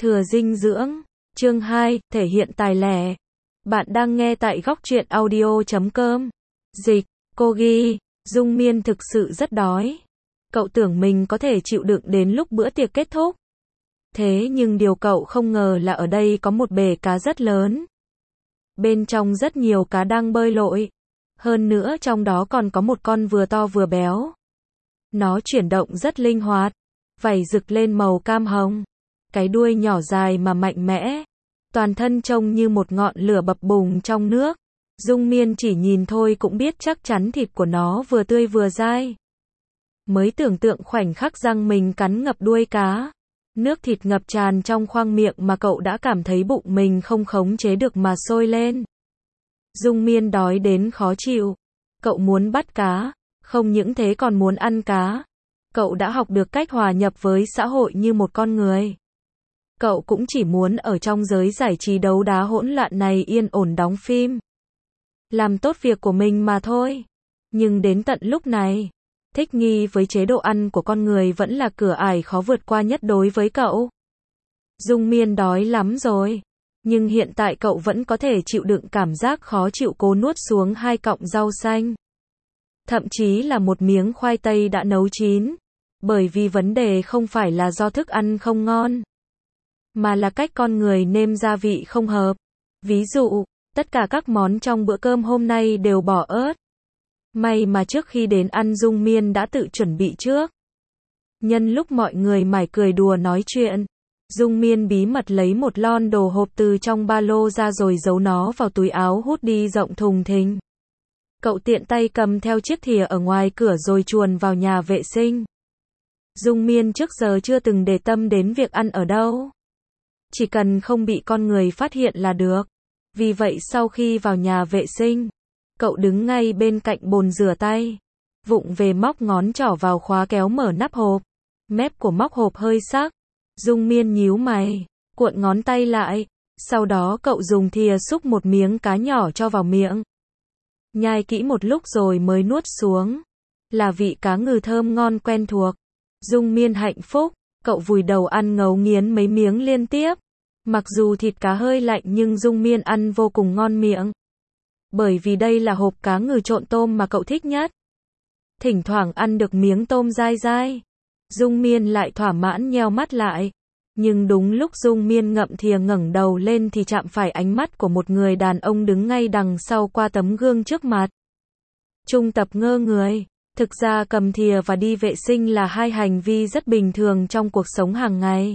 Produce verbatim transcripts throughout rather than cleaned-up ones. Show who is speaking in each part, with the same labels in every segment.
Speaker 1: Thừa dinh dưỡng. Chương hai, thể hiện tài lẻ. Bạn đang nghe tại góc truyện audio chấm com. Dịch, cô ghi, Dung Miên thực sự rất đói. Cậu tưởng mình có thể chịu đựng đến lúc bữa tiệc kết thúc. Thế nhưng điều cậu không ngờ là ở đây có một bể cá rất lớn. Bên trong rất nhiều cá đang bơi lội. Hơn nữa trong đó còn có một con vừa to vừa béo. Nó chuyển động rất linh hoạt. Vảy rực lên màu cam hồng. Cái đuôi nhỏ dài mà mạnh mẽ. Toàn thân trông như một ngọn lửa bập bùng trong nước. Dung Miên chỉ nhìn thôi cũng biết chắc chắn thịt của nó vừa tươi vừa dai. Mới tưởng tượng khoảnh khắc răng mình cắn ngập đuôi cá. Nước thịt ngập tràn trong khoang miệng mà cậu đã cảm thấy bụng mình không khống chế được mà sôi lên. Dung Miên đói đến khó chịu. Cậu muốn bắt cá. Không những thế còn muốn ăn cá. Cậu đã học được cách hòa nhập với xã hội như một con người. Cậu cũng chỉ muốn ở trong giới giải trí đấu đá hỗn loạn này yên ổn đóng phim. Làm tốt việc của mình mà thôi. Nhưng đến tận lúc này, thích nghi với chế độ ăn của con người vẫn là cửa ải khó vượt qua nhất đối với cậu. Dung Miên đói lắm rồi. Nhưng hiện tại cậu vẫn có thể chịu đựng cảm giác khó chịu cố nuốt xuống hai cọng rau xanh. Thậm chí là một miếng khoai tây đã nấu chín. Bởi vì vấn đề không phải là do thức ăn không ngon. Mà là cách con người nêm gia vị không hợp. Ví dụ, tất cả các món trong bữa cơm hôm nay đều bỏ ớt. May mà trước khi đến ăn Dung Miên đã tự chuẩn bị trước. Nhân lúc mọi người mải cười đùa nói chuyện, Dung Miên bí mật lấy một lon đồ hộp từ trong ba lô ra rồi giấu nó vào túi áo hút đi rộng thùng thình. Cậu tiện tay cầm theo chiếc thìa ở ngoài cửa rồi chuồn vào nhà vệ sinh. Dung Miên trước giờ chưa từng để tâm đến việc ăn ở đâu. Chỉ cần không bị con người phát hiện là được. Vì vậy sau khi vào nhà vệ sinh, cậu đứng ngay bên cạnh bồn rửa tay. Vụng về móc ngón trỏ vào khóa kéo mở nắp hộp. Mép của móc hộp hơi sắc. Dung Miên nhíu mày, cuộn ngón tay lại. Sau đó cậu dùng thìa xúc một miếng cá nhỏ cho vào miệng. Nhai kỹ một lúc rồi mới nuốt xuống. Là vị cá ngừ thơm ngon quen thuộc. Dung Miên hạnh phúc. Cậu vùi đầu ăn ngấu nghiến mấy miếng liên tiếp. Mặc dù thịt cá hơi lạnh nhưng Dung Miên ăn vô cùng ngon miệng. Bởi vì đây là hộp cá ngừ trộn tôm mà cậu thích nhất. Thỉnh thoảng ăn được miếng tôm dai dai. Dung Miên lại thỏa mãn nheo mắt lại. Nhưng đúng lúc Dung Miên ngậm thìa ngẩng đầu lên thì chạm phải ánh mắt của một người đàn ông đứng ngay đằng sau qua tấm gương trước mặt. Trung Tập ngơ người. Thực ra cầm thìa và đi vệ sinh là hai hành vi rất bình thường trong cuộc sống hàng ngày.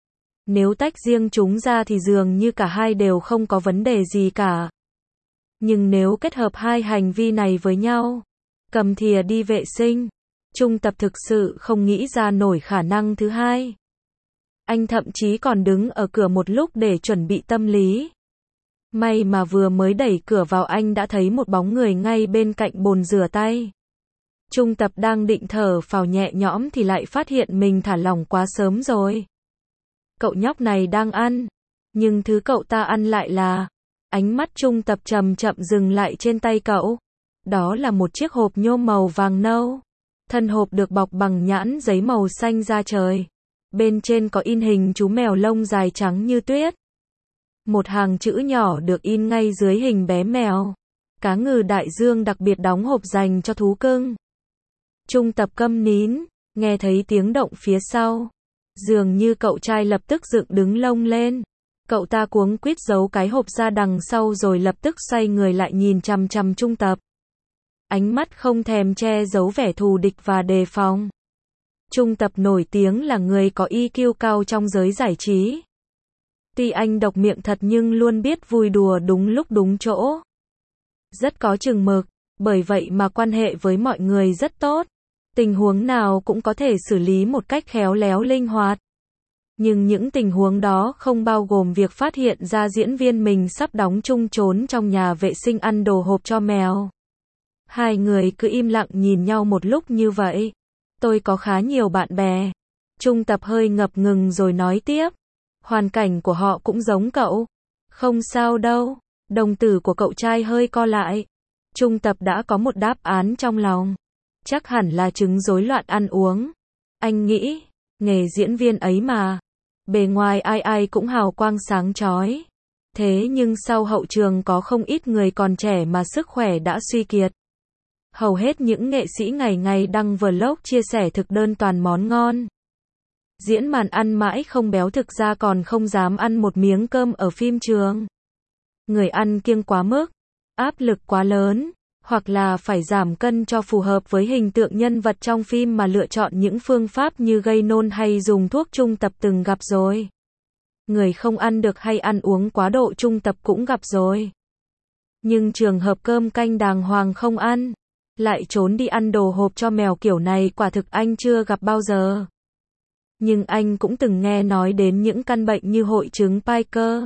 Speaker 1: Nếu tách riêng chúng ra thì dường như cả hai đều không có vấn đề gì cả. Nhưng nếu kết hợp hai hành vi này với nhau, cầm thìa đi vệ sinh, Trung Tập thực sự không nghĩ ra nổi khả năng thứ hai. Anh thậm chí còn đứng ở cửa một lúc để chuẩn bị tâm lý. May mà vừa mới đẩy cửa vào anh đã thấy một bóng người ngay bên cạnh bồn rửa tay. Trung Tập đang định thở phào nhẹ nhõm thì lại phát hiện mình thả lỏng quá sớm rồi. Cậu nhóc này đang ăn, nhưng thứ cậu ta ăn lại là... Ánh mắt Trung Tập chậm chậm dừng lại trên tay cậu. Đó là một chiếc hộp nhôm màu vàng nâu. Thân hộp được bọc bằng nhãn giấy màu xanh da trời. Bên trên có in hình chú mèo lông dài trắng như tuyết. Một hàng chữ nhỏ được in ngay dưới hình bé mèo. Cá ngừ đại dương đặc biệt đóng hộp dành cho thú cưng. Trung Tập câm nín, nghe thấy tiếng động phía sau. Dường như cậu trai lập tức dựng đứng lông lên. Cậu ta cuống quýt giấu cái hộp ra đằng sau rồi lập tức xoay người lại nhìn chằm chằm Trung Tập. Ánh mắt không thèm che giấu vẻ thù địch và đề phòng. Trung Tập nổi tiếng là người có i kiu cao trong giới giải trí. Tuy anh độc miệng thật nhưng luôn biết vui đùa đúng lúc đúng chỗ. Rất có chừng mực, bởi vậy mà quan hệ với mọi người rất tốt. Tình huống nào cũng có thể xử lý một cách khéo léo linh hoạt. Nhưng những tình huống đó không bao gồm việc phát hiện ra diễn viên mình sắp đóng chung trốn trong nhà vệ sinh ăn đồ hộp cho mèo. Hai người cứ im lặng nhìn nhau một lúc như vậy. Tôi có khá nhiều bạn bè. Trung Tập hơi ngập ngừng rồi nói tiếp. Hoàn cảnh của họ cũng giống cậu. Không sao đâu. Đồng tử của cậu trai hơi co lại. Trung Tập đã có một đáp án trong lòng. Chắc hẳn là chứng rối loạn ăn uống. Anh nghĩ, nghề diễn viên ấy mà. Bề ngoài ai ai cũng hào quang sáng chói. Thế nhưng sau hậu trường có không ít người còn trẻ mà sức khỏe đã suy kiệt. Hầu hết những nghệ sĩ ngày ngày đăng vlog chia sẻ thực đơn toàn món ngon. Diễn màn ăn mãi không béo thực ra còn không dám ăn một miếng cơm ở phim trường. Người ăn kiêng quá mức, áp lực quá lớn, hoặc là phải giảm cân cho phù hợp với hình tượng nhân vật trong phim mà lựa chọn những phương pháp như gây nôn hay dùng thuốc trung tập từng gặp rồi. Người không ăn được hay ăn uống quá độ trung tập cũng gặp rồi. Nhưng trường hợp cơm canh đàng hoàng không ăn, lại trốn đi ăn đồ hộp cho mèo kiểu này quả thực anh chưa gặp bao giờ. Nhưng anh cũng từng nghe nói đến những căn bệnh như hội chứng Piker.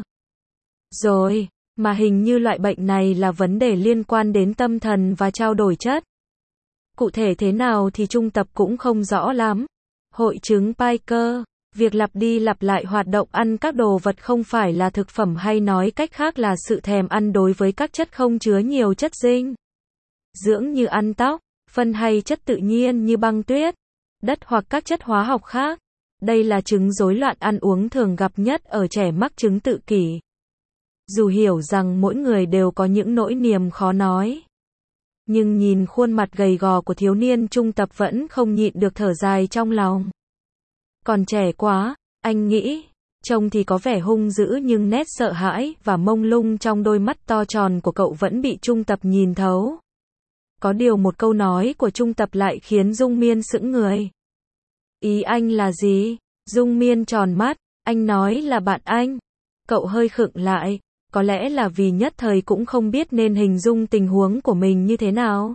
Speaker 1: Rồi, mà hình như loại bệnh này là vấn đề liên quan đến tâm thần và trao đổi chất. Cụ thể thế nào thì trung tập cũng không rõ lắm. Hội chứng Piker, việc lặp đi lặp lại hoạt động ăn các đồ vật không phải là thực phẩm hay nói cách khác là sự thèm ăn đối với các chất không chứa nhiều chất dinh dưỡng như ăn tóc, phân hay chất tự nhiên như băng tuyết, đất hoặc các chất hóa học khác. Đây là chứng rối loạn ăn uống thường gặp nhất ở trẻ mắc chứng tự kỷ. Dù hiểu rằng mỗi người đều có những nỗi niềm khó nói, nhưng nhìn khuôn mặt gầy gò của thiếu niên trung tập vẫn không nhịn được thở dài trong lòng. Còn trẻ quá, anh nghĩ, trông thì có vẻ hung dữ nhưng nét sợ hãi và mông lung trong đôi mắt to tròn của cậu vẫn bị trung tập nhìn thấu. Có điều một câu nói của trung tập lại khiến Dung Miên sững người. Ý anh là gì? Dung Miên tròn mắt, anh nói là bạn anh. Cậu hơi khựng lại, có lẽ là vì nhất thời cũng không biết nên hình dung tình huống của mình như thế nào.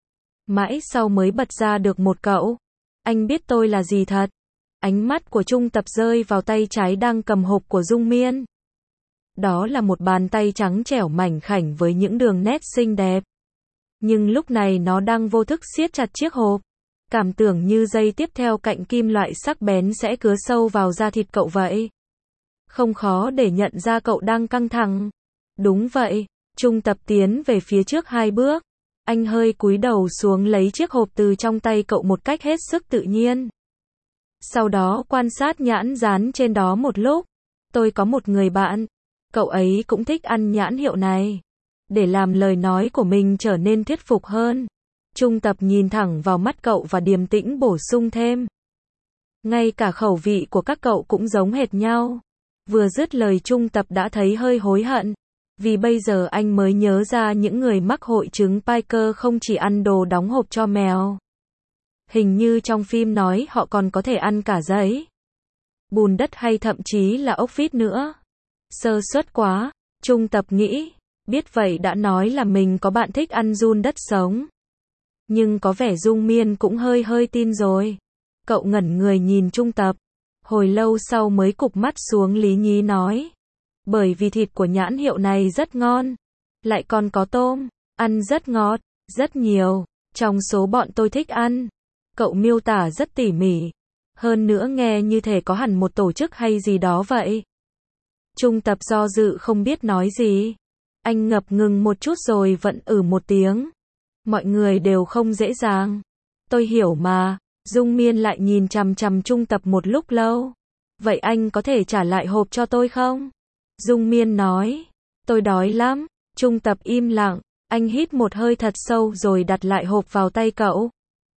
Speaker 1: Mãi sau mới bật ra được một cậu. Anh biết tôi là gì thật. Ánh mắt của trung tập rơi vào tay trái đang cầm hộp của Dung Miên. Đó là một bàn tay trắng trẻo mảnh khảnh với những đường nét xinh đẹp. Nhưng lúc này nó đang vô thức siết chặt chiếc hộp. Cảm tưởng như giây tiếp theo cạnh kim loại sắc bén sẽ cứa sâu vào da thịt cậu vậy. Không khó để nhận ra cậu đang căng thẳng. Đúng vậy, trung tập tiến về phía trước hai bước. Anh hơi cúi đầu xuống lấy chiếc hộp từ trong tay cậu một cách hết sức tự nhiên. Sau đó quan sát nhãn dán trên đó một lúc. Tôi có một người bạn. Cậu ấy cũng thích ăn nhãn hiệu này. Để làm lời nói của mình trở nên thuyết phục hơn, trung tập nhìn thẳng vào mắt cậu và điềm tĩnh bổ sung thêm. Ngay cả khẩu vị của các cậu cũng giống hệt nhau. Vừa dứt lời trung tập đã thấy hơi hối hận. Vì bây giờ anh mới nhớ ra những người mắc hội chứng Piker không chỉ ăn đồ đóng hộp cho mèo. Hình như trong phim nói họ còn có thể ăn cả giấy, bùn đất hay thậm chí là ốc vít nữa. Sơ suất quá, trung tập nghĩ. Biết vậy đã nói là mình có bạn thích ăn giun đất sống. Nhưng có vẻ Dung Miên cũng hơi hơi tin rồi. Cậu ngẩn người nhìn trung tập. Hồi lâu sau mới cụp mắt xuống lý nhí nói. Bởi vì thịt của nhãn hiệu này rất ngon. Lại còn có tôm. Ăn rất ngọt. Rất nhiều. Trong số bọn tôi thích ăn. Cậu miêu tả rất tỉ mỉ. Hơn nữa nghe như thể có hẳn một tổ chức hay gì đó vậy. Trung tập do dự không biết nói gì. Anh ngập ngừng một chút rồi vẫn ử một tiếng. Mọi người đều không dễ dàng. Tôi hiểu mà. Dung Miên lại nhìn chằm chằm trung tập một lúc lâu. Vậy anh có thể trả lại hộp cho tôi không? Dung Miên nói. Tôi đói lắm. Trung tập im lặng. Anh hít một hơi thật sâu rồi đặt lại hộp vào tay cậu.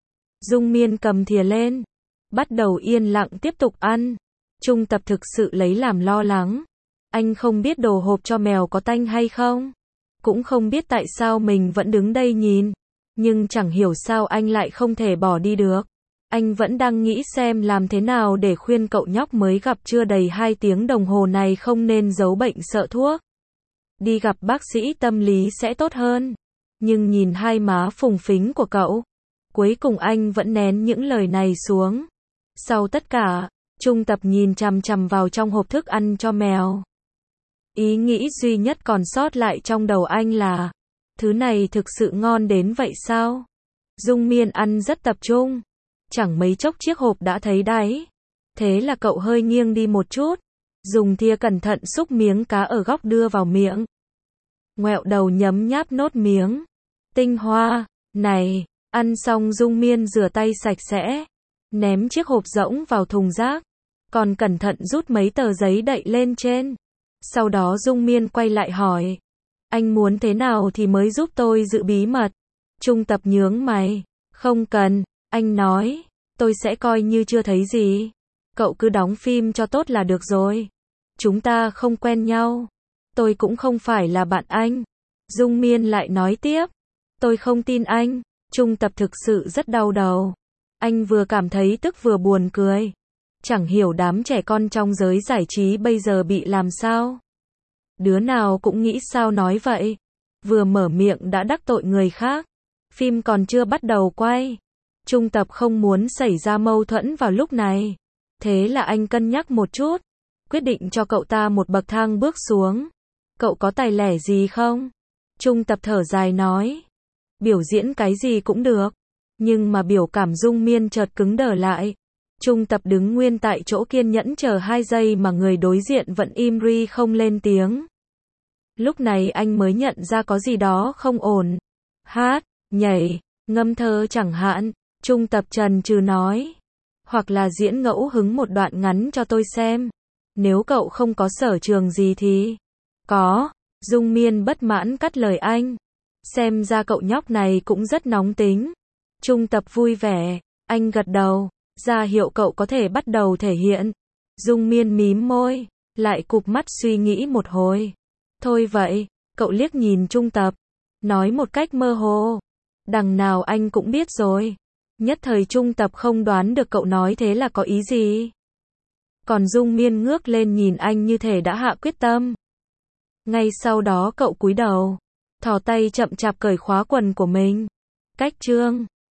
Speaker 1: Dung Miên cầm thìa lên. Bắt đầu yên lặng tiếp tục ăn. Trung tập thực sự lấy làm lo lắng. Anh không biết đồ hộp cho mèo có tanh hay không. Cũng không biết tại sao mình vẫn đứng đây nhìn. Nhưng chẳng hiểu sao anh lại không thể bỏ đi được. Anh vẫn đang nghĩ xem làm thế nào để khuyên cậu nhóc mới gặp chưa đầy hai tiếng đồng hồ này không nên giấu bệnh sợ thuốc. Đi gặp bác sĩ tâm lý sẽ tốt hơn. Nhưng nhìn hai má phùng phính của cậu, cuối cùng anh vẫn nén những lời này xuống. Sau tất cả, trung tập nhìn chằm chằm vào trong hộp thức ăn cho mèo. Ý nghĩ duy nhất còn sót lại trong đầu anh là, thứ này thực sự ngon đến vậy sao? Dung Miên ăn rất tập trung. Chẳng mấy chốc chiếc hộp đã thấy đáy. Thế là cậu hơi nghiêng đi một chút. Dùng thìa cẩn thận xúc miếng cá ở góc đưa vào miệng. Ngoẹo đầu nhấm nháp nốt miếng. Tinh hoa, này, ăn xong Dung Miên rửa tay sạch sẽ. Ném chiếc hộp rỗng vào thùng rác. còn cẩn thận rút mấy tờ giấy đậy lên trên. Sau đó Dung Miên quay lại hỏi, anh muốn thế nào thì mới giúp tôi giữ bí mật? Trung Tập nhướng mày, không cần, anh nói, tôi sẽ coi như chưa thấy gì. Cậu cứ đóng phim cho tốt là được rồi. Chúng ta không quen nhau. Tôi cũng không phải là bạn anh. Dung Miên lại nói tiếp, tôi không tin anh. Trung Tập thực sự rất đau đầu. Anh vừa cảm thấy tức vừa buồn cười. Chẳng hiểu đám trẻ con trong giới giải trí bây giờ bị làm sao. Đứa nào cũng nghĩ sao nói vậy. Vừa mở miệng đã đắc tội người khác. Phim còn chưa bắt đầu quay. Trung Tập không muốn xảy ra mâu thuẫn vào lúc này. Thế là anh cân nhắc một chút. Quyết định cho cậu ta một bậc thang bước xuống. Cậu có tài lẻ gì không? Trung Tập thở dài nói. Biểu diễn cái gì cũng được. Nhưng mà biểu cảm Dung Miên chợt cứng đờ lại. Trung Tập đứng nguyên tại chỗ kiên nhẫn chờ hai giây mà người đối diện vẫn im ri không lên tiếng. Lúc này anh mới nhận ra có gì đó không ổn. Hát, nhảy, ngâm thơ chẳng hạn. Trung Tập chần chừ nói. Hoặc là diễn ngẫu hứng một đoạn ngắn cho tôi xem. Nếu cậu không có sở trường gì thì... Có. Dung Miên bất mãn cắt lời anh. Xem ra cậu nhóc này cũng rất nóng tính. Trung Tập vui vẻ. Anh gật đầu. Ra hiệu cậu có thể bắt đầu thể hiện. Dung Miên mím môi. Lại cụp mắt suy nghĩ một hồi. Thôi vậy. Cậu liếc nhìn Trung Tập. Nói một cách mơ hồ. Đằng nào anh cũng biết rồi. Nhất thời Trung Tập không đoán được cậu nói thế là có ý gì. Còn Dung Miên ngước lên nhìn anh như thể đã hạ quyết tâm. Ngay sau đó cậu cúi đầu. Thò tay chậm chạp cởi khóa quần của mình. Cách chương